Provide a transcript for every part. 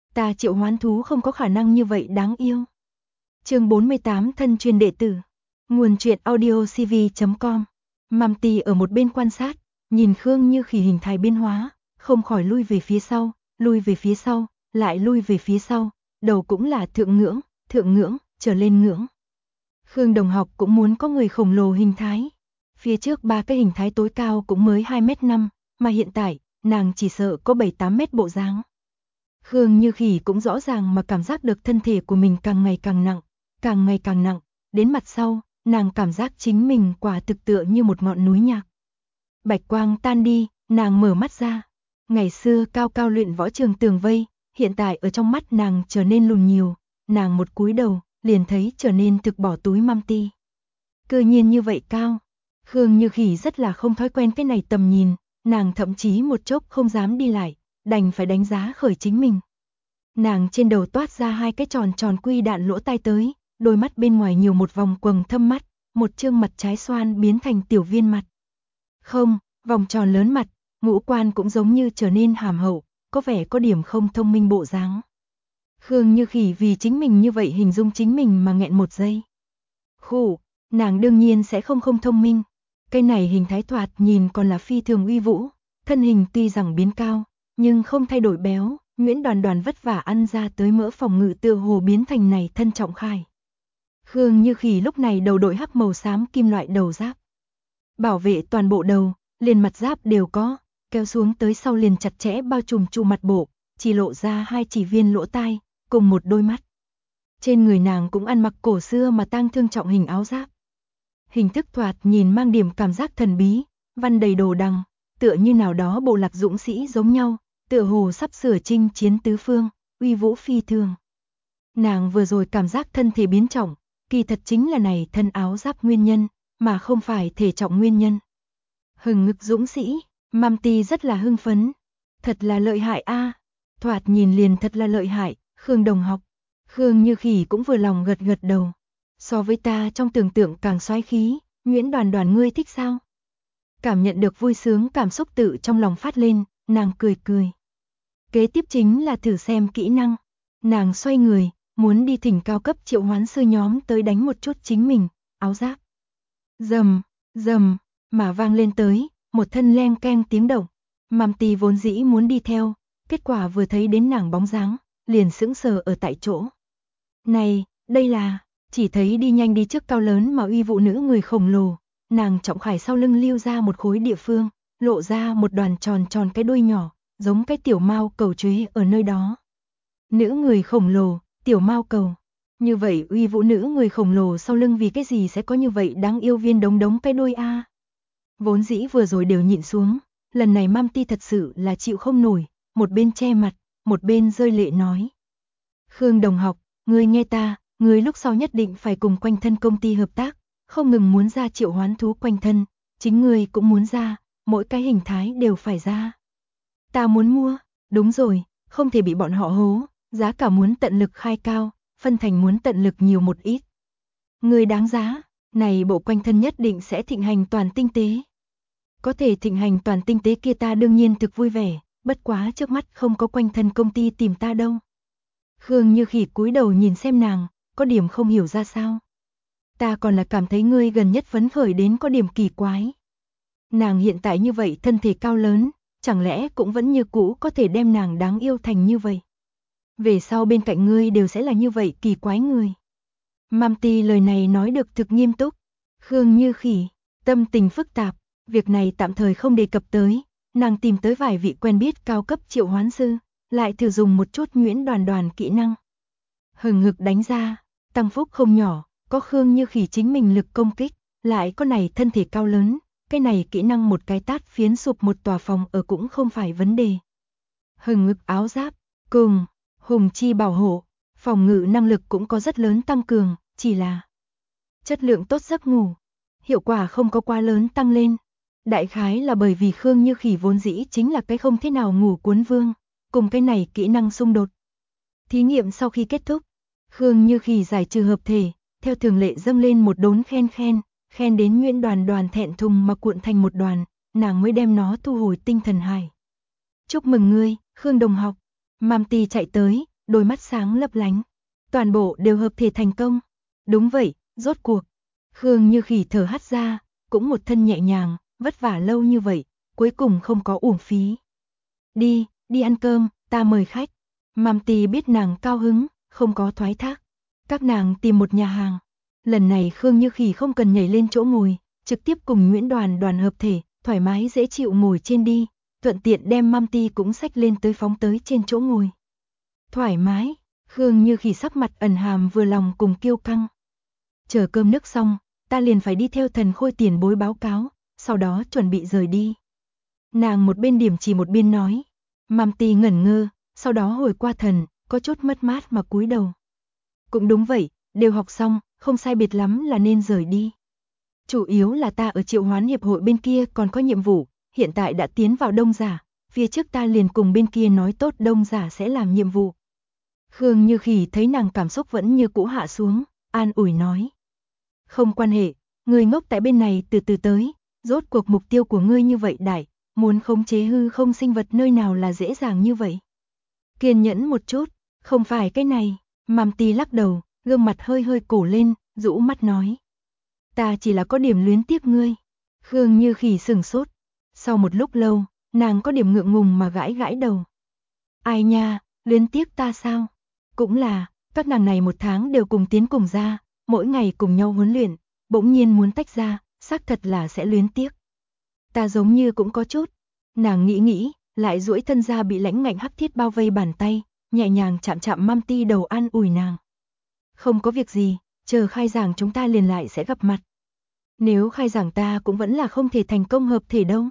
Ta triệu hoán thú không có khả năng như vậy đáng yêu. Chương 48 thân truyền đệ tử. Nguồn truyện audio cv.com. Mamti ở một bên quan sát, nhìn Khương Như Khỉ hình thái biến hóa, không khỏi lui về phía sau, lại lui về phía sau, đầu cũng là thượng ngưỡng, trở lên ngưỡng. Khương đồng học cũng muốn có người khổng lồ hình thái. Phía trước 3 cái hình thái tối cao cũng mới 2m5, mà hiện tại, nàng chỉ sợ có 7-8 mét bộ dáng. Khương Như Khỉ cũng rõ ràng mà cảm giác được thân thể của mình càng ngày càng nặng, đến mặt sau, nàng cảm giác chính mình quả thực tựa như một ngọn núi nhạc. Bạch quang tan đi, nàng mở mắt ra. Ngày xưa cao cao luyện võ trường tường vây, hiện tại ở trong mắt nàng trở nên lùn nhiều, nàng một cúi đầu, liền thấy trở nên thực bỏ túi Mamti. Cơ nhiên như vậy cao. Khương Như Khỉ rất là không thói quen cái này tầm nhìn, nàng thậm chí một chốc không dám đi lại, đành phải đánh giá khởi chính mình. Nàng trên đầu toát ra 2 cái tròn tròn quy đạn lỗ tai tới, đôi mắt bên ngoài nhiều một vòng quầng thâm mắt, một trương mặt trái xoan biến thành tiểu viên mặt. Không, vòng tròn lớn mặt, ngũ quan cũng giống như trở nên hàm hậu, có vẻ có điểm không thông minh bộ dáng. Khương Như Khỉ vì chính mình như vậy hình dung chính mình mà nghẹn một giây. Khụ, nàng đương nhiên sẽ không thông minh. Cái này hình thái thoạt nhìn còn là phi thường uy vũ, thân hình tuy rằng biến cao, nhưng không thay đổi béo, Nguyễn Đoàn Đoàn vất vả ăn ra tới mỡ phòng ngự tựa hồ biến thành này thân trọng khải. Khương Như Khỉ lúc này đầu đội hắc màu xám kim loại đầu giáp. Bảo vệ toàn bộ đầu, liền mặt giáp đều có, kéo xuống tới sau liền chặt chẽ bao trùm trụ mặt bộ, chỉ lộ ra 2 chỉ viên lỗ tai, cùng một đôi mắt. Trên người nàng cũng ăn mặc cổ xưa mà tang thương trọng hình áo giáp. Hình thức thoạt nhìn mang điểm cảm giác thần bí, văn đầy đồ đằng, tựa như nào đó bộ lạc dũng sĩ giống nhau, tựa hồ sắp sửa chinh chiến tứ phương, uy vũ phi thường. Nàng vừa rồi cảm giác thân thể biến trọng, kỳ thật chính là này thân áo giáp nguyên nhân, mà không phải thể trọng nguyên nhân. Hừng ngực dũng sĩ, Mamti rất là hưng phấn. Thật là lợi hại a, thoạt nhìn liền thật là lợi hại, Khương đồng học. Khương Như Khỉ cũng vừa lòng gật gật đầu. So với ta trong tưởng tượng càng soái khí, Nguyễn Đoàn Đoàn ngươi thích sao? Cảm nhận được vui sướng cảm xúc tự trong lòng phát lên, nàng cười cười. Kế tiếp chính là thử xem kỹ năng. Nàng xoay người, muốn đi thỉnh cao cấp triệu hoán sư nhóm tới đánh một chút chính mình, áo giáp. Rầm, rầm, mà vang lên tới, một thân leng keng tiếng động. Mamti vốn dĩ muốn đi theo, kết quả vừa thấy đến nàng bóng dáng, liền sững sờ ở tại chỗ. Này, đây là, chỉ thấy đi nhanh đi trước cao lớn mà uy vũ nữ người khổng lồ, nàng trọng khải sau lưng lưu ra một khối địa phương, lộ ra một đoàn tròn tròn cái đuôi nhỏ, giống cái tiểu mao cầu chuế ở nơi đó. Nữ người khổng lồ, tiểu mao cầu. Như vậy uy vũ nữ người khổng lồ sau lưng vì cái gì sẽ có như vậy đáng yêu viên đống cái đuôi a? Vốn dĩ vừa rồi đều nhịn xuống, lần này Mamti thật sự là chịu không nổi, một bên che mặt, một bên rơi lệ nói. Khương đồng học, ngươi nghe ta, ngươi lúc sau nhất định phải cùng quanh thân công ty hợp tác, không ngừng muốn ra triệu hoán thú quanh thân, chính ngươi cũng muốn ra, mỗi cái hình thái đều phải ra. Ta muốn mua, đúng rồi, không thể bị bọn họ hố, giá cả muốn tận lực khai cao, phân thành muốn tận lực nhiều một ít. Ngươi đáng giá, này bộ quanh thân nhất định sẽ thịnh hành toàn tinh tế. Có thể thịnh hành toàn tinh tế kia ta đương nhiên thực vui vẻ, bất quá trước mắt không có quanh thân công ty tìm ta đâu. Khương Như Khỉ cúi đầu nhìn xem nàng, có điểm không hiểu ra sao. Ta còn là cảm thấy ngươi gần nhất phấn khởi đến có điểm kỳ quái. Nàng hiện tại như vậy thân thể cao lớn, chẳng lẽ cũng vẫn như cũ có thể đem nàng đáng yêu thành như vậy. Về sau bên cạnh ngươi đều sẽ là như vậy kỳ quái người. Mamti lời này nói được thực nghiêm túc. Khương Như Khỉ, tâm tình phức tạp, việc này tạm thời không đề cập tới, nàng tìm tới vài vị quen biết cao cấp triệu hoán sư, lại thử dùng một chút Nguyễn Đoàn Đoàn kỹ năng. Hừng hực đánh ra, tăng phúc không nhỏ, có Khương Như Khỉ chính mình lực công kích, lại có này thân thể cao lớn, cái này kỹ năng một cái tát phiến sụp một tòa phòng ở cũng không phải vấn đề. Hừng ngực áo giáp, cùng, hùng chi bảo hộ, phòng ngự năng lực cũng có rất lớn tăng cường, chỉ là chất lượng tốt giấc ngủ, hiệu quả không có quá lớn tăng lên. Đại khái là bởi vì Khương Như Khỉ vốn dĩ chính là cái không thế nào ngủ cuốn vương, cùng cái này kỹ năng xung đột. Thí nghiệm sau khi kết thúc, Khương Như Khỉ giải trừ hợp thể, theo thường lệ dâng lên một đốn khen đến Nguyễn Đoàn Đoàn thẹn thùng mà cuộn thành một đoàn, nàng mới đem nó thu hồi tinh thần hải. Chúc mừng ngươi, Khương đồng học. Mamti chạy tới, đôi mắt sáng lấp lánh. Toàn bộ đều hợp thể thành công. Đúng vậy, rốt cuộc. Khương Như Khỉ thở hắt ra, cũng một thân nhẹ nhàng, vất vả lâu như vậy, cuối cùng không có uổng phí. Đi, đi ăn cơm, ta mời khách. Mam Tì biết nàng cao hứng, không có thoái thác. Các nàng tìm một nhà hàng. Lần này Khương Như Khỉ không cần nhảy lên chỗ ngồi, trực tiếp cùng Nguyễn Đoàn hợp thể, thoải mái dễ chịu ngồi trên đi, thuận tiện đem Mam Ti cũng xách lên tới phóng tới trên chỗ ngồi. Thoải mái, Khương Như Khỉ sắc mặt ẩn hàm vừa lòng cùng kiêu căng. Chờ cơm nước xong, ta liền phải đi theo Thần Khôi tiền bối báo cáo, sau đó chuẩn bị rời đi. Nàng một bên điểm chỉ một bên nói. Mam Ti ngẩn ngơ, sau đó hồi qua thần, có chút mất mát mà cúi đầu. Cũng đúng vậy, đều học xong, không sai biệt lắm là nên rời đi. Chủ yếu là ta ở Triệu Hoán Hiệp hội bên kia còn có nhiệm vụ, hiện tại đã tiến vào Đông Giả, phía trước ta liền cùng bên kia nói tốt Đông Giả sẽ làm nhiệm vụ. Khương Như Khỉ thấy nàng cảm xúc vẫn như cũ hạ xuống, an ủi nói. Không quan hệ, người ngốc tại bên này từ từ tới, rốt cuộc mục tiêu của ngươi như vậy đại, muốn khống chế hư không sinh vật nơi nào là dễ dàng như vậy. Kiên nhẫn một chút, không phải cái này, Mam Ti lắc đầu, gương mặt hơi hơi cổ lên, rũ mắt nói. Ta chỉ là có điểm luyến tiếc ngươi. Khương Như Khỉ sửng sốt. Sau một lúc lâu, nàng có điểm ngượng ngùng mà gãi gãi đầu. Ai nha, luyến tiếc ta sao? Cũng là, các nàng này một tháng đều cùng tiến cùng ra, mỗi ngày cùng nhau huấn luyện, bỗng nhiên muốn tách ra, xác thật là sẽ luyến tiếc. Ta giống như cũng có chút. Nàng nghĩ, lại duỗi thân ra bị lãnh ngạnh hắc thiết bao vây bàn tay, nhẹ nhàng chạm chạm Mam Ti đầu an ủi nàng. Không có việc gì, chờ khai giảng chúng ta liền lại sẽ gặp mặt. Nếu khai giảng ta cũng vẫn là không thể thành công hợp thể đâu.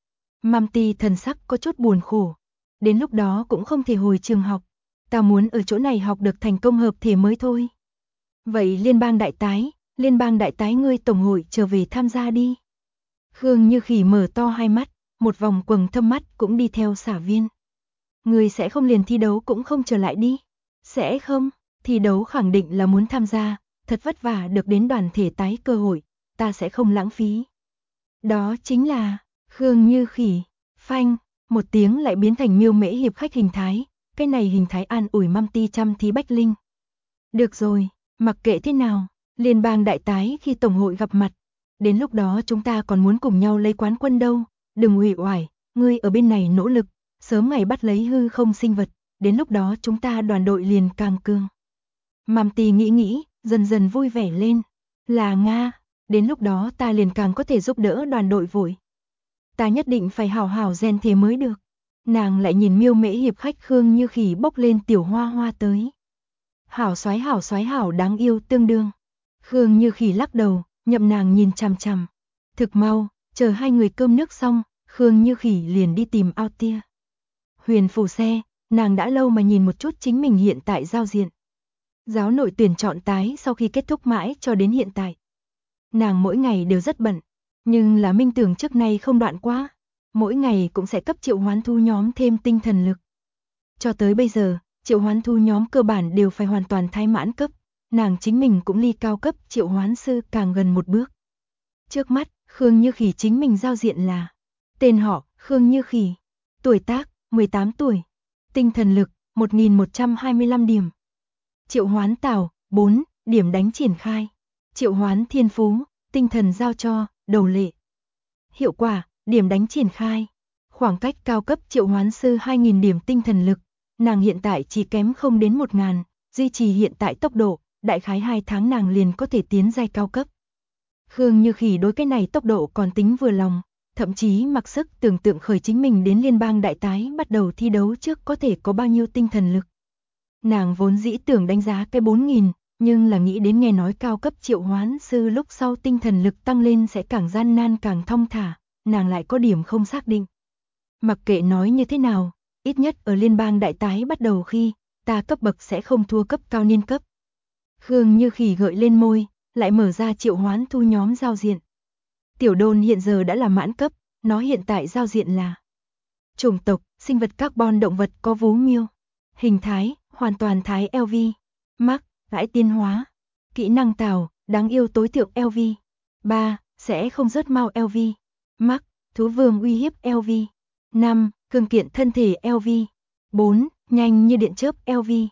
Mam Ti thần sắc có chút buồn khổ. Đến lúc đó cũng không thể hồi trường học. Ta muốn ở chỗ này học được thành công hợp thể mới thôi. Vậy liên bang đại tái ngươi tổng hội trở về tham gia đi. Khương Như Khỉ mở to hai mắt, một vòng quầng thâm mắt cũng đi theo xả viên. Ngươi sẽ không liền thi đấu cũng không trở lại đi. Sẽ không, thi đấu khẳng định là muốn tham gia, thật vất vả được đến đoàn thể tái cơ hội, ta sẽ không lãng phí. Đó chính là, Khương Như Khỉ, phanh, một tiếng lại biến thành Miêu Mễ hiệp khách hình thái, cái này hình thái an ủi Mam Ti chăm thí bách linh. Được rồi, mặc kệ thế nào, liên bang đại tái khi tổng hội gặp mặt, đến lúc đó chúng ta còn muốn cùng nhau lấy quán quân đâu, đừng uể oải, ngươi ở bên này nỗ lực, sớm ngày bắt lấy hư không sinh vật, đến lúc đó chúng ta đoàn đội liền càng cường. Mam Ti nghĩ, dần dần vui vẻ lên, là Nga, đến lúc đó ta liền càng có thể giúp đỡ đoàn đội vội. Ta nhất định phải hảo hảo rèn thể mới được. Nàng lại nhìn Miêu Mễ hiệp khách Khương Như Khỉ bốc lên tiểu hoa hoa tới. Hảo soái hảo đáng yêu tương đương. Khương Như Khỉ lắc đầu, nhậm nàng nhìn chằm chằm. Thực mau, chờ hai người cơm nước xong, Khương Như Khỉ liền đi tìm ao tia. Huyền phù xe, nàng đã lâu mà nhìn một chút chính mình hiện tại giao diện. Giáo nội tuyển chọn tái sau khi kết thúc mãi cho đến hiện tại. Nàng mỗi ngày đều rất bận, nhưng là minh tưởng trước nay không đoạn quá. Mỗi ngày cũng sẽ cấp Triệu Hoán Thu nhóm thêm tinh thần lực. Cho tới bây giờ, Triệu Hoán Thu nhóm cơ bản đều phải hoàn toàn thái mãn cấp, nàng chính mình cũng ly cao cấp Triệu Hoán Sư càng gần một bước. Trước mắt, Khương Như Khỉ chính mình giao diện là tên họ Khương Như Khỉ, tuổi tác 18 tuổi, tinh thần lực 1125 điểm, Triệu Hoán Tảo 4 điểm đánh triển khai, Triệu Hoán Thiên Phú, tinh thần giao cho, đầu lệ. Hiệu quả, điểm đánh triển khai, khoảng cách cao cấp Triệu Hoán Sư 2000 điểm tinh thần lực, nàng hiện tại chỉ kém không đến 1000, duy trì hiện tại tốc độ, đại khái 2 tháng nàng liền có thể tiến giai cao cấp. Khương Như Khỉ đối cái này tốc độ còn tính vừa lòng, thậm chí mặc sức tưởng tượng khởi chính mình đến liên bang đại tái bắt đầu thi đấu trước có thể có bao nhiêu tinh thần lực. Nàng vốn dĩ tưởng đánh giá cái 4000, nhưng là nghĩ đến nghe nói cao cấp Triệu Hoán Sư lúc sau tinh thần lực tăng lên sẽ càng gian nan càng thong thả, nàng lại có điểm không xác định. Mặc kệ nói như thế nào, ít nhất ở liên bang đại tái bắt đầu khi, ta cấp bậc sẽ không thua cấp cao niên cấp. Khương Như Khỉ gợi lên môi, lại mở ra Triệu Hoán Thu nhóm giao diện. Tiểu Đôn hiện giờ đã là mãn cấp, nó hiện tại giao diện là chủng tộc, sinh vật carbon động vật có vú miêu. Hình thái, hoàn toàn thái LV. Mắc, gãi tiên hóa. Kỹ năng tào, đáng yêu tối thượng LV. 3. Sẽ không rớt mau LV. Mắc, thú vương uy hiếp LV. 5. Cường kiện thân thể LV. 4. Nhanh như điện chớp LV.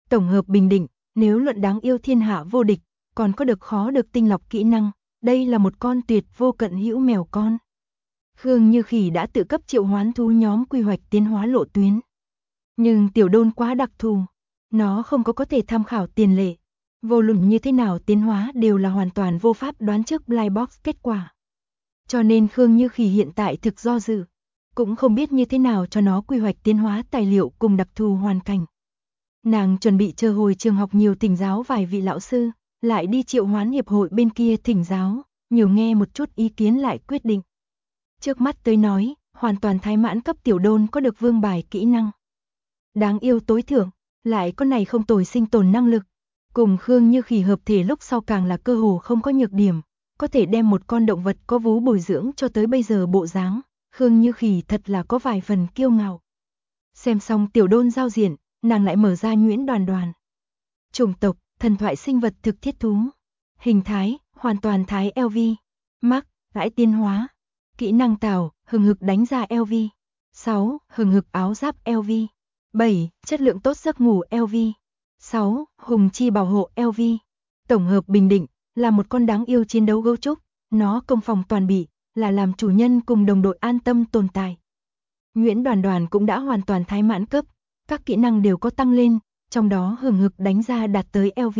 Tổng hợp bình định, nếu luận đáng yêu thiên hạ vô địch, còn có được khó được tinh lọc kỹ năng, đây là một con tuyệt vô cận hữu mèo con. Khương Như Khỉ đã tự cấp triệu hoán thú nhóm quy hoạch tiến hóa lộ tuyến. Nhưng tiểu đôn quá đặc thù, nó không có thể tham khảo tiền lệ. Vô luận như thế nào tiến hóa đều là hoàn toàn vô pháp đoán trước blind box kết quả. Cho nên Khương Như Khỉ hiện tại thực do dự, cũng không biết như thế nào cho nó quy hoạch tiến hóa tài liệu cùng đặc thù hoàn cảnh. Nàng chuẩn bị chờ hồi trường học nhiều thỉnh giáo vài vị lão sư, lại đi triệu hoán hiệp hội bên kia thỉnh giáo, nhiều nghe một chút ý kiến lại quyết định. Trước mắt tới nói, hoàn toàn thái mãn cấp tiểu đôn có được vương bài kỹ năng. Đáng yêu tối thượng, lại có này không tồi sinh tồn năng lực. Cùng Khương Như Khỉ hợp thể lúc sau càng là cơ hồ không có nhược điểm, có thể đem một con động vật có vú bồi dưỡng cho tới bây giờ bộ dáng, Khương Như Khỉ thật là có vài phần kiêu ngạo. Xem xong tiểu đôn giao diện, nàng lại mở ra nhuyễn đoàn đoàn. Chủng tộc, thần thoại sinh vật thực thiết thú. Hình thái, hoàn toàn thái LV. Mắc, gãi tiên hóa. Kỹ năng tào, hừng hực đánh ra LV. 6. Hừng hực áo giáp LV. 7. Chất lượng tốt giấc ngủ LV. 6. Hùng chi bảo hộ LV. Tổng hợp bình định, là một con đáng yêu chiến đấu gấu trúc, nó công phòng toàn bị, là làm chủ nhân cùng đồng đội an tâm tồn tại. Nhuyễn đoàn đoàn cũng đã hoàn toàn thái mãn cấp, các kỹ năng đều có tăng lên, trong đó hừng hực đánh ra đạt tới LV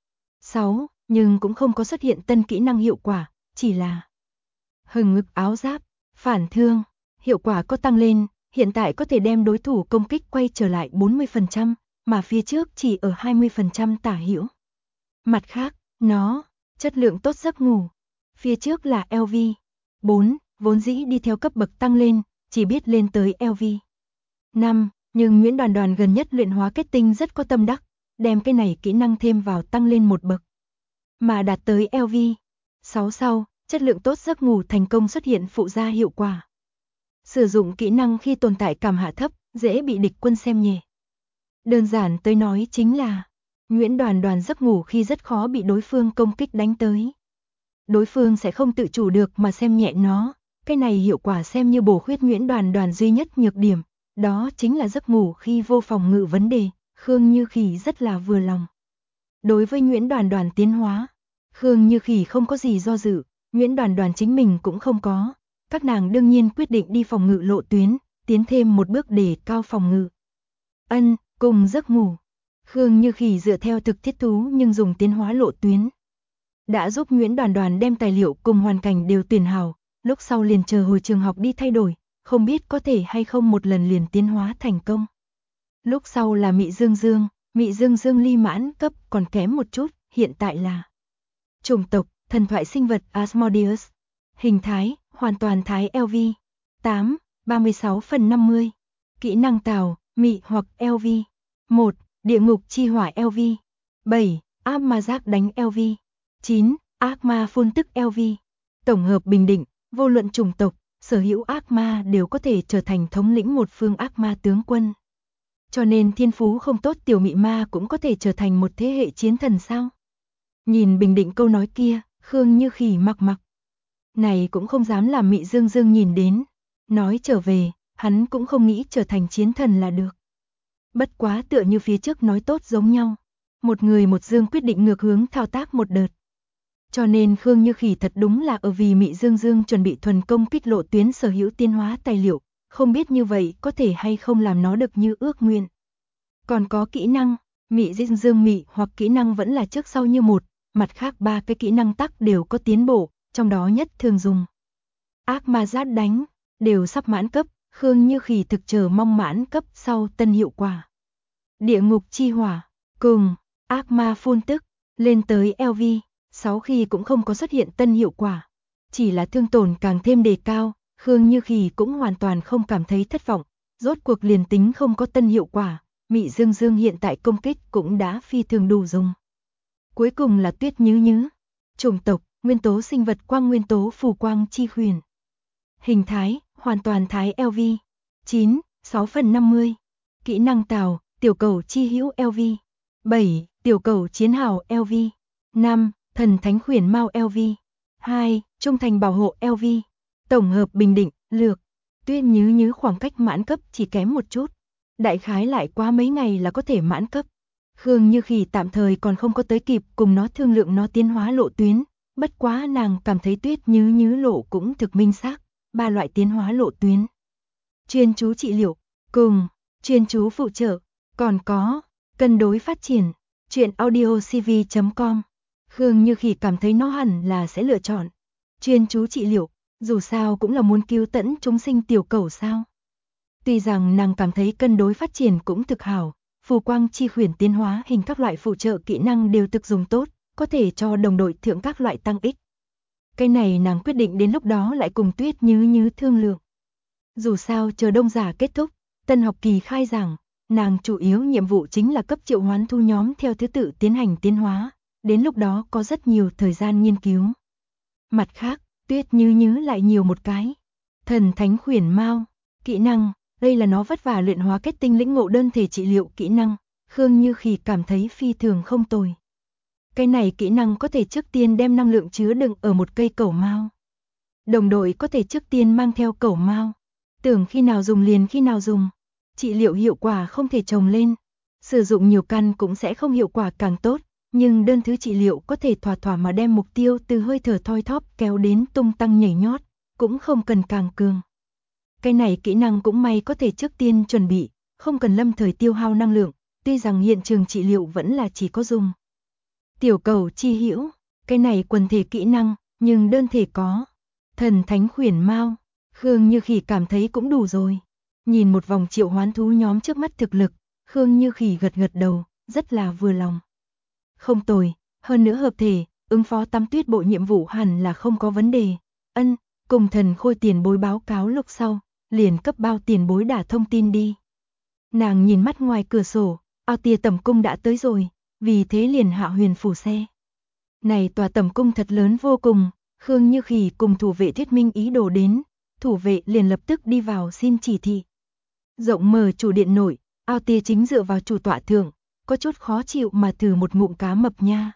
6, nhưng cũng không có xuất hiện tân kỹ năng hiệu quả, chỉ là hừng hực áo giáp, phản thương, hiệu quả có tăng lên, hiện tại có thể đem đối thủ công kích quay trở lại 40%, mà phía trước chỉ ở 20% tả hữu. Mặt khác, nó, chất lượng tốt giấc ngủ, phía trước là LV 4, vốn dĩ đi theo cấp bậc tăng lên, chỉ biết lên tới LV 5, nhưng Nguyễn Đoàn Đoàn gần nhất luyện hóa kết tinh rất có tâm đắc, đem cái này kỹ năng thêm vào tăng lên một bậc. Mà đạt tới LV 6 sau, chất lượng tốt giấc ngủ thành công xuất hiện phụ gia hiệu quả. Sử dụng kỹ năng khi tồn tại cảm hạ thấp, dễ bị địch quân xem nhẹ. Đơn giản tới nói chính là, Nguyễn Đoàn Đoàn giấc ngủ khi rất khó bị đối phương công kích đánh tới. Đối phương sẽ không tự chủ được mà xem nhẹ nó, cái này hiệu quả xem như bổ khuyết Nguyễn Đoàn Đoàn duy nhất nhược điểm, đó chính là giấc ngủ khi vô phòng ngự vấn đề, Khương Như Khỉ rất là vừa lòng. Đối với Nguyễn Đoàn Đoàn tiến hóa, Khương Như Khỉ không có gì do dự, Nguyễn Đoàn Đoàn chính mình cũng không có, các nàng đương nhiên quyết định đi phòng ngự lộ tuyến, tiến thêm một bước để cao phòng ngự. Cùng giấc ngủ, Khương Như Khỉ dựa theo thực thiết thú nhưng dùng tiến hóa lộ tuyến. Đã giúp Nguyễn Đoàn Đoàn đem tài liệu cùng hoàn cảnh đều tuyển hảo, lúc sau liền chờ hồi trường học đi thay đổi, không biết có thể hay không một lần liền tiến hóa thành công. Lúc sau là Mị Dương Dương ly mãn cấp còn kém một chút, hiện tại là chủng tộc, thần thoại sinh vật Asmodeus. Hình thái, hoàn toàn thái LV 8, 36/50. Kỹ năng tào, mị hoặc LV 1, địa ngục chi hỏa LV 7, ác ma giác đánh LV 9, ác ma phun tức LV. Tổng hợp bình định, vô luận chủng tộc, sở hữu ác ma đều có thể trở thành thống lĩnh một phương ác ma tướng quân. Cho nên thiên phú không tốt tiểu mị ma cũng có thể trở thành một thế hệ chiến thần sao? Nhìn bình định câu nói kia, Khương Như Khỉ mặc. Này cũng không dám làm Mị Dương nhìn đến. Nói trở về, hắn cũng không nghĩ trở thành chiến thần là được. Bất quá tựa như phía trước nói tốt giống nhau. Một người một dương quyết định ngược hướng thao tác một đợt. Cho nên Khương Như Khỉ thật đúng là ở vì Mị Dương chuẩn bị thuần công kích lộ tuyến sở hữu tiến hóa tài liệu, không biết như vậy có thể hay không làm nó được như ước nguyện. Còn có kỹ năng, Mị Dương mị hoặc kỹ năng vẫn là trước sau như một, mặt khác ba cái kỹ năng tắc đều có tiến bộ, trong đó nhất thường dùng. Ác ma giát đánh, đều sắp mãn cấp, Khương Như Khỉ thực chờ mong mãn cấp sau tân hiệu quả. Địa ngục chi hỏa, cùng, ác ma phun tức, lên tới LV 6 khi cũng không có xuất hiện tân hiệu quả. Chỉ là thương tổn càng thêm đề cao, Khương Như Khỉ cũng hoàn toàn không cảm thấy thất vọng, rốt cuộc liền tính không có tân hiệu quả, Mị Dương hiện tại công kích cũng đã phi thường đủ dùng. Cuối cùng là Tuyết Nhứ, chủng tộc, nguyên tố sinh vật quang nguyên tố phù quang chi huyền. Hình thái, hoàn toàn thái LV 9, 6/50. Kỹ năng tào, tiểu cầu chi hữu LV 7, tiểu cầu chiến hào LV 5, thần thánh khuyển mau LV 2, trung thành bảo hộ LV. Tổng hợp bình định, lược. Tuyết Nhứ khoảng cách mãn cấp chỉ kém một chút. Đại khái lại qua mấy ngày là có thể mãn cấp. Khương Như Khỉ tạm thời còn không có tới kịp cùng nó thương lượng nó tiến hóa lộ tuyến, bất quá nàng cảm thấy Tuyết Nhứ Nhứ lộ cũng thực minh xác, 3 loại tiến hóa lộ tuyến. Chuyên chú trị liệu, cùng chuyên chú phụ trợ, còn có cân đối phát triển. Truyện audio cv.com. Khương Như Khỉ cảm thấy nó hẳn là sẽ lựa chọn chuyên chú trị liệu, dù sao cũng là muốn cứu tẫn chúng sinh tiểu cẩu sao. Tuy rằng nàng cảm thấy cân đối phát triển cũng thực hảo, phù quang chi khuyển tiến hóa hình các loại phụ trợ kỹ năng đều thực dùng tốt, có thể cho đồng đội thượng các loại tăng ích. Cái này nàng quyết định đến lúc đó lại cùng Tuyết Nhứ Nhứ thương lượng. Dù sao chờ đông giả kết thúc, tân học kỳ khai giảng, nàng chủ yếu nhiệm vụ chính là cấp triệu hoán thu nhóm theo thứ tự tiến hành tiến hóa, đến lúc đó có rất nhiều thời gian nghiên cứu. Mặt khác, Tuyết Nhứ Nhứ lại nhiều một cái thần thánh khuyển mao kỹ năng, đây là nó vất vả luyện hóa kết tinh lĩnh ngộ đơn thể trị liệu kỹ năng, Khương Như Khỉ cảm thấy phi thường không tồi. Cái này kỹ năng có thể trước tiên đem năng lượng chứa đựng ở một cây cẩu mao. Đồng đội có thể trước tiên mang theo cẩu mao, tưởng khi nào dùng liền khi nào dùng. Trị liệu hiệu quả không thể chồng lên, sử dụng nhiều căn cũng sẽ không hiệu quả càng tốt, nhưng đơn thứ trị liệu có thể thỏa thỏa mà đem mục tiêu từ hơi thở thoi thóp kéo đến tung tăng nhảy nhót, cũng không cần càng cường. Cái này kỹ năng cũng may có thể trước tiên chuẩn bị, không cần lâm thời tiêu hao năng lượng, tuy rằng hiện trường trị liệu vẫn là chỉ có dùng. Tiểu cầu chi hữu, cái này quần thể kỹ năng, nhưng đơn thể có thần thánh khuyển mao, Khương Như Khỉ cảm thấy cũng đủ rồi. Nhìn một vòng triệu hoán thú nhóm trước mắt thực lực, Khương Như Khỉ gật gật đầu, rất là vừa lòng. Không tồi, hơn nữa hợp thể, ứng phó Tam Tuyết bộ nhiệm vụ hẳn là không có vấn đề. Ân, cùng Thần Khôi tiền bối báo cáo lúc sau, liền cấp bao tiền bối đả thông tin đi. Nàng nhìn mắt ngoài cửa sổ, ao tia tẩm cung đã tới rồi, vì thế liền hạ huyền phủ xe. Này tòa tẩm cung thật lớn vô cùng, Khương Như Khỉ cùng thủ vệ thuyết minh ý đồ đến, thủ vệ liền lập tức đi vào xin chỉ thị. Rộng mở chủ điện nội, ao tia chính dựa vào chủ tọa thượng, có chút khó chịu mà thử một ngụm cá mập nha.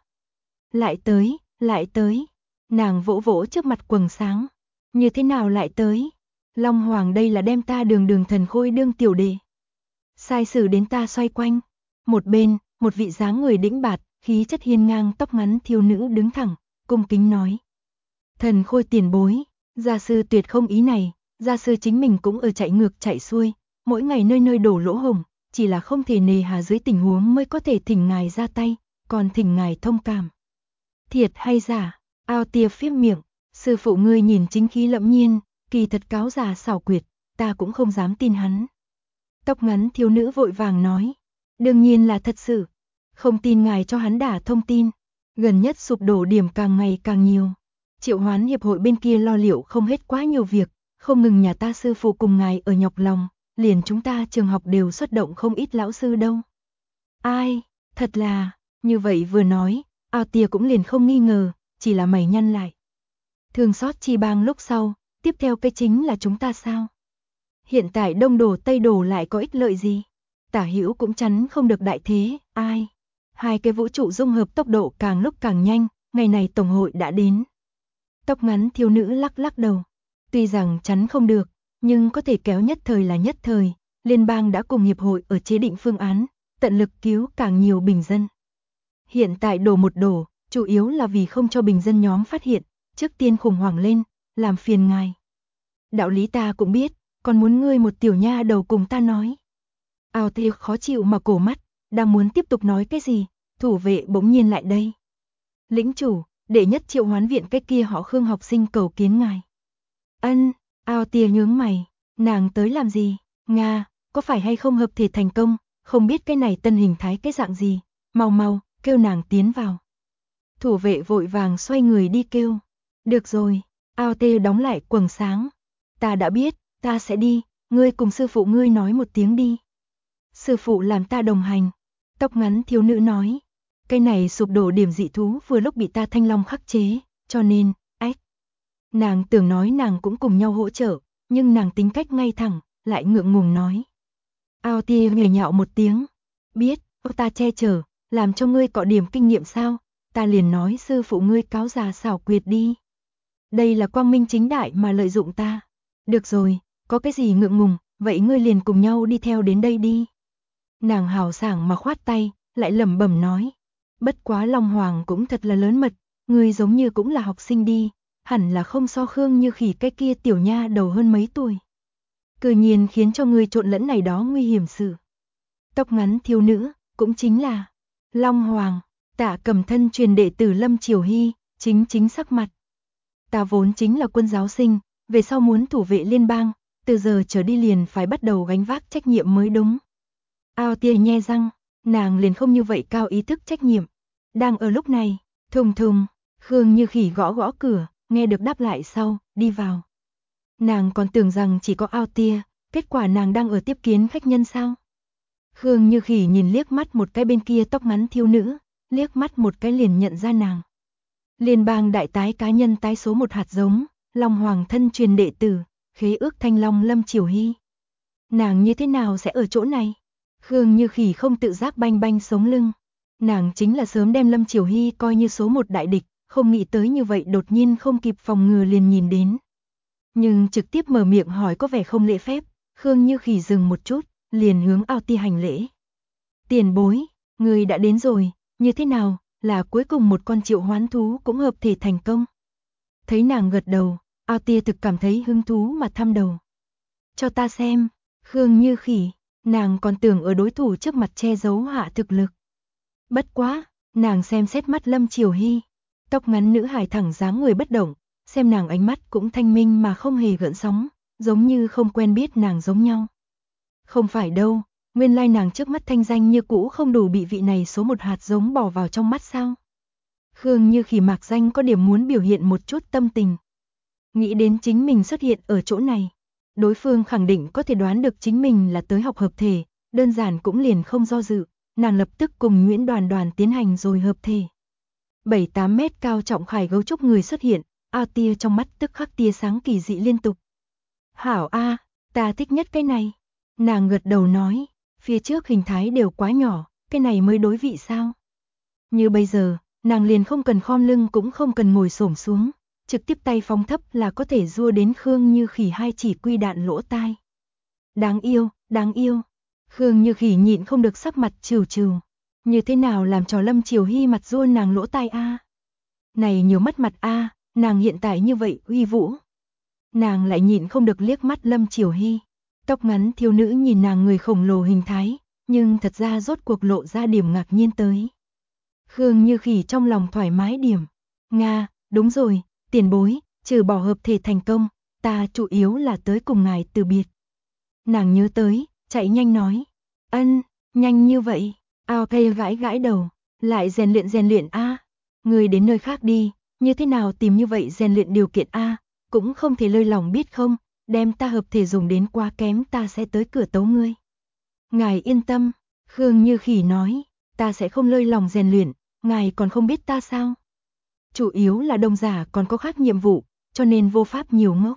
Lại tới, nàng vỗ vỗ trước mặt quầng sáng. Như thế nào lại tới? Long Hoàng đây là đem ta đường Thần Khôi đương tiểu đệ. Sai sử đến ta xoay quanh. Một bên, một vị dáng người đĩnh bạt, khí chất hiên ngang tóc ngắn thiếu nữ đứng thẳng, cung kính nói. Thần Khôi tiền bối, gia sư tuyệt không ý này, gia sư chính mình cũng ở chạy ngược chạy xuôi, mỗi ngày nơi nơi đổ lỗ hổng, chỉ là không thể nề hà dưới tình huống mới có thể thỉnh ngài ra tay, còn thỉnh ngài thông cảm. Thiệt hay giả? Ao tia phiếp miệng, sư phụ ngươi nhìn chính khí lẫm nhiên, kỳ thật cáo già xảo quyệt, ta cũng không dám tin hắn. Tóc ngắn thiếu nữ vội vàng nói, đương nhiên là thật sự, không tin ngài cho hắn đả thông tin, gần nhất sụp đổ điểm càng ngày càng nhiều. Triệu hoán hiệp hội bên kia lo liệu không hết quá nhiều việc, không ngừng nhà ta sư phụ cùng ngài ở nhọc lòng, liền chúng ta trường học đều xuất động không ít lão sư đâu. Ai, thật là, như vậy vừa nói, ao tia cũng liền không nghi ngờ, chỉ là mày nhăn lại. Thương xót chi bang lúc sau, tiếp theo cái chính là chúng ta sao? Hiện tại đông đổ tây đổ lại có ích lợi gì? Tả hữu cũng chắn không được đại thế, ai? Hai cái vũ trụ dung hợp tốc độ càng lúc càng nhanh, ngày này tổng hội đã đến. Tóc ngắn thiếu nữ lắc lắc đầu. Tuy rằng chắn không được, nhưng có thể kéo nhất thời là nhất thời. Liên bang đã cùng hiệp hội ở chế định phương án, tận lực cứu càng nhiều bình dân. Hiện tại đổ một đổ, chủ yếu là vì không cho bình dân nhóm phát hiện, trước tiên khủng hoảng lên, làm phiền ngài. Đạo lý ta cũng biết, còn muốn ngươi một tiểu nha đầu cùng ta nói. Ao tia khó chịu mà cổ mắt, đang muốn tiếp tục nói cái gì, thủ vệ bỗng nhiên lại đây. Lĩnh chủ, đệ nhất triệu hoán viện cái kia họ Khương học sinh cầu kiến ngài. Ân, ao tia nhướng mày, nàng tới làm gì? Nga, có phải hay không hợp thể thành công, không biết cái này tân hình thái cái dạng gì, mau, kêu nàng tiến vào. Thủ vệ vội vàng xoay người đi kêu. Được rồi, ao tia đóng lại quầng sáng. Ta đã biết, ta sẽ đi, ngươi cùng sư phụ ngươi nói một tiếng đi. Sư phụ làm ta đồng hành. Tóc ngắn thiếu nữ nói. Cái này sụp đổ điểm dị thú vừa lúc bị ta thanh long khắc chế, cho nên, nàng tưởng nói nàng cũng cùng nhau hỗ trợ, nhưng nàng tính cách ngay thẳng, lại ngượng ngùng nói. Ao tia nhảy nhạo một tiếng. Biết, ta che chở, làm cho ngươi cọ điểm kinh nghiệm sao, ta liền nói sư phụ ngươi cáo già xảo quyệt đi. Đây là quang minh chính đại mà lợi dụng ta. Được rồi, có cái gì ngượng ngùng, vậy ngươi liền cùng nhau đi theo đến đây đi. Nàng hào sảng mà khoát tay, lại lẩm bẩm nói. Bất quá Long Hoàng cũng thật là lớn mật, ngươi giống như cũng là học sinh đi, hẳn là không so Khương Như Khỉ cái kia tiểu nha đầu hơn mấy tuổi. Cư nhiên khiến cho ngươi trộn lẫn này đó nguy hiểm sự. Tóc ngắn thiếu nữ, cũng chính là Long Hoàng. Tạ Cầm thân truyền đệ tử Lâm Triều Hy, chính sắc mặt. Ta vốn chính là quân giáo sinh, về sau muốn thủ vệ liên bang, từ giờ trở đi liền phải bắt đầu gánh vác trách nhiệm mới đúng. Ao Tia nhe răng, nàng liền không như vậy cao ý thức trách nhiệm. Đang ở lúc này, thùng thùng, Khương Như Khỉ gõ gõ cửa, nghe được đáp lại sau, đi vào. Nàng còn tưởng rằng chỉ có Ao Tia, kết quả nàng đang ở tiếp kiến khách nhân sao? Khương Như Khỉ nhìn liếc mắt một cái bên kia tóc ngắn thiếu nữ, liếc mắt một cái liền nhận ra nàng. Liên bang đại tái cá nhân tái số 1 hạt giống, Long Hoàng thân truyền đệ tử, khế ước Thanh Long Lâm Triều Hy. Nàng như thế nào sẽ ở chỗ này? Khương Như Khỉ không tự giác banh banh sống lưng. Nàng chính là sớm đem Lâm Triều Hy coi như số 1 đại địch, không nghĩ tới như vậy đột nhiên không kịp phòng ngừa liền nhìn đến. Nhưng trực tiếp mở miệng hỏi có vẻ không lễ phép, Khương Như Khỉ dừng một chút, liền hướng Ao Tia hành lễ. Tiền bối, người đã đến rồi, như thế nào, là cuối cùng một con triệu hoán thú cũng hợp thể thành công. Thấy nàng gật đầu, Ao Tia thực cảm thấy hứng thú mà thăm đầu. Cho ta xem, Khương Như Khỉ, nàng còn tưởng ở đối thủ trước mặt che giấu hạ thực lực. Bất quá, nàng xem xét mắt Lâm Triều Hy, tóc ngắn nữ hài thẳng dáng người bất động, xem nàng ánh mắt cũng thanh minh mà không hề gợn sóng, giống như không quen biết nàng giống nhau. Không phải đâu, nguyên lai nàng trước mắt thanh danh như cũ không đủ bị vị này số 1 hạt giống bỏ vào trong mắt sao? Khương Như Khỉ mạc danh có điểm muốn biểu hiện một chút tâm tình. Nghĩ đến chính mình xuất hiện ở chỗ này, đối phương khẳng định có thể đoán được chính mình là tới học hợp thể, đơn giản cũng liền không do dự, nàng lập tức cùng Nguyễn Đoàn Đoàn tiến hành rồi hợp thể. 7-8 mét cao trọng khải gấu trúc người xuất hiện, Ao Tia trong mắt tức khắc tia sáng kỳ dị liên tục. Hảo a, ta thích nhất cái này. Nàng gật đầu nói, phía trước hình thái đều quá nhỏ, cái này mới đối vị sao? Như bây giờ, nàng liền không cần khom lưng cũng không cần ngồi xổm xuống, trực tiếp tay phóng thấp là có thể rua đến Khương Như Khỉ hai chỉ quy đạn lỗ tai. Đáng yêu, đáng yêu. Khương Như Khỉ nhịn không được sắc mặt trừ trừ. Như thế nào làm cho Lâm Triều Hy mặt rua nàng lỗ tai a? Này nhiều mất mặt a, nàng hiện tại như vậy uy vũ. Nàng lại nhịn không được liếc mắt Lâm Triều Hy. Tóc ngắn thiếu nữ nhìn nàng người khổng lồ hình thái, nhưng thật ra rốt cuộc lộ ra điểm ngạc nhiên tới. Khương Như Khỉ trong lòng thoải mái điểm. Nga, đúng rồi, tiền bối, trừ bỏ hợp thể thành công, ta chủ yếu là tới cùng ngài từ biệt. Nàng nhớ tới, chạy nhanh nói. Ân, nhanh như vậy. Ao Tia gãi gãi đầu, lại rèn luyện a. Người đến nơi khác đi, như thế nào tìm như vậy rèn luyện điều kiện a, cũng không thể lơi lòng biết không, đem ta hợp thể dùng đến quá kém ta sẽ tới cửa tấu ngươi. Ngài yên tâm, Khương Như Khỉ nói, ta sẽ không lơi lòng rèn luyện, ngài còn không biết ta sao? Chủ yếu là đồng giả còn có khác nhiệm vụ, cho nên vô pháp nhiều ngốc.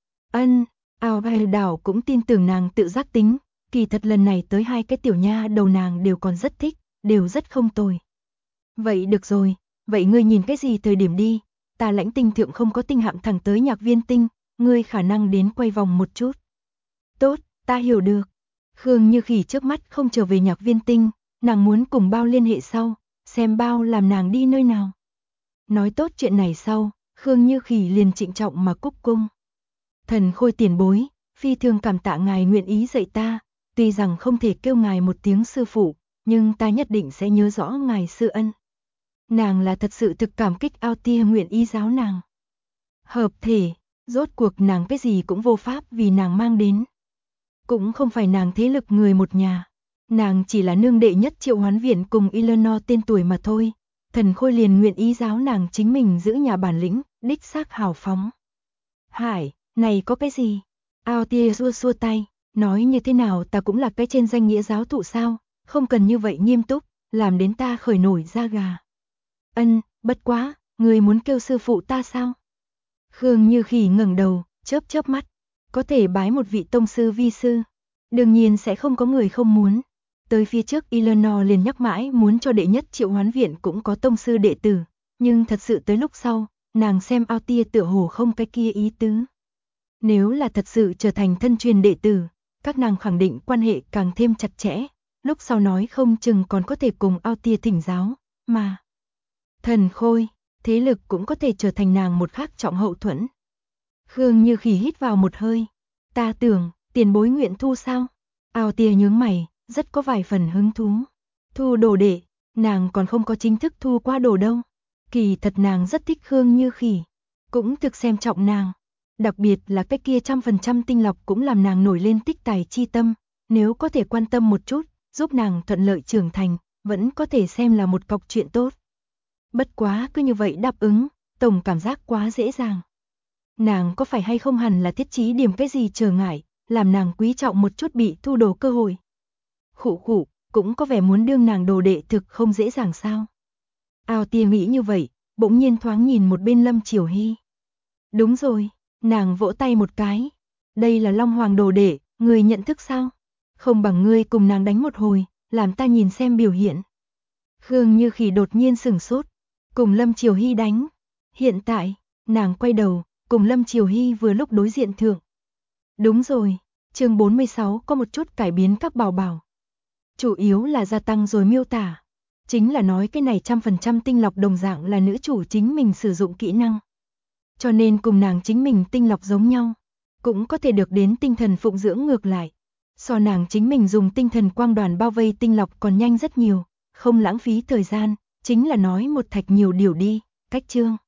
Ân, Ao Tia đảo cũng tin tưởng nàng tự giác tính, kỳ thật lần này tới hai cái tiểu nha đầu nàng đều còn rất thích, đều rất không tồi. Vậy được rồi, vậy ngươi nhìn cái gì thời điểm đi, ta Lãnh Tinh thượng không có tinh hạm thẳng tới Nhạc Viên Tinh, ngươi khả năng đến quay vòng một chút. Tốt, ta hiểu được. Khương Như Khỉ trước mắt không trở về Nhạc Viên Tinh, nàng muốn cùng Bao liên hệ sau, xem Bao làm nàng đi nơi nào. Nói tốt chuyện này sau, Khương Như Khỉ liền trịnh trọng mà cúc cung. Thần Khôi tiền bối, phi thường cảm tạ ngài nguyện ý dạy ta, tuy rằng không thể kêu ngài một tiếng sư phụ, nhưng ta nhất định sẽ nhớ rõ ngài sư ân. Nàng là thật sự thực cảm kích Ao Tia nguyện ý giáo nàng. Hợp thể, rốt cuộc nàng cái gì cũng vô pháp vì nàng mang đến. Cũng không phải nàng thế lực người một nhà, nàng chỉ là nương đệ nhất Triệu Hoán Viện cùng Eleanor tên tuổi mà thôi. Thần Khôi liền nguyện ý giáo nàng chính mình giữ nhà bản lĩnh, đích xác hào phóng. Hải, này có cái gì? Ao Tia xua xua tay, nói như thế nào ta cũng là cái trên danh nghĩa giáo thụ sao, không cần như vậy nghiêm túc, làm đến ta khởi nổi da gà. Ân, bất quá, người muốn kêu sư phụ ta sao? Khương Như Khỉ ngẩng đầu, chớp chớp mắt, có thể bái một vị tông sư vi sư, đương nhiên sẽ không có người không muốn. Tới phía trước Eleanor liền nhắc mãi muốn cho đệ nhất Triệu Hoán Viện cũng có tông sư đệ tử, nhưng thật sự tới lúc sau, nàng xem Ao Tia tựa hồ không cái kia ý tứ. Nếu là thật sự trở thành thân truyền đệ tử, các nàng khẳng định quan hệ càng thêm chặt chẽ, lúc sau nói không chừng còn có thể cùng ao tia thỉnh giáo, mà thần khôi, thế lực cũng có thể trở thành nàng một khắc trọng hậu thuẫn. Khương Như Khỉ hít vào một hơi, ta tưởng, tiền bối nguyện thu sao? Ao tia nhướng mày, rất có vài phần hứng thú. Thu đồ đệ, nàng còn không có chính thức thu qua đồ đâu. Kỳ thật nàng rất thích Khương Như Khỉ, cũng thực xem trọng nàng. Đặc biệt là cái kia 100% tinh lọc cũng làm nàng nổi lên tích tài chi tâm. Nếu có thể quan tâm một chút, giúp nàng thuận lợi trưởng thành, vẫn có thể xem là một cọc chuyện tốt. Bất quá cứ như vậy đáp ứng, tổng cảm giác quá dễ dàng. Nàng có phải hay không hẳn là thiết trí điểm cái gì trở ngại, làm nàng quý trọng một chút bị thu đồ cơ hội. Khụ khụ, cũng có vẻ muốn đương nàng đồ đệ thực không dễ dàng sao. Ao tia nghĩ như vậy, bỗng nhiên thoáng nhìn một bên Lâm Chiểu Hy. Đúng rồi, nàng vỗ tay một cái. Đây là Long Hoàng đồ đệ, người nhận thức sao? Không bằng ngươi cùng nàng đánh một hồi, làm ta nhìn xem biểu hiện. Khương Như Khỉ đột nhiên sửng sốt, cùng Lâm Chiểu Hy đánh. Hiện tại, nàng quay đầu, cùng Lâm Chiểu Hy vừa lúc đối diện thượng. Đúng rồi, chương 46 có một chút cải biến các bảo bảo. Chủ yếu là gia tăng rồi miêu tả. Chính là nói cái này 100% tinh lọc đồng dạng là nữ chủ chính mình sử dụng kỹ năng. Cho nên cùng nàng chính mình tinh lọc giống nhau. Cũng có thể được đến tinh thần phụng dưỡng ngược lại. So nàng chính mình dùng tinh thần quang đoàn bao vây tinh lọc còn nhanh rất nhiều. Không lãng phí thời gian, chính là nói một thạch nhiều điều đi, cách chương.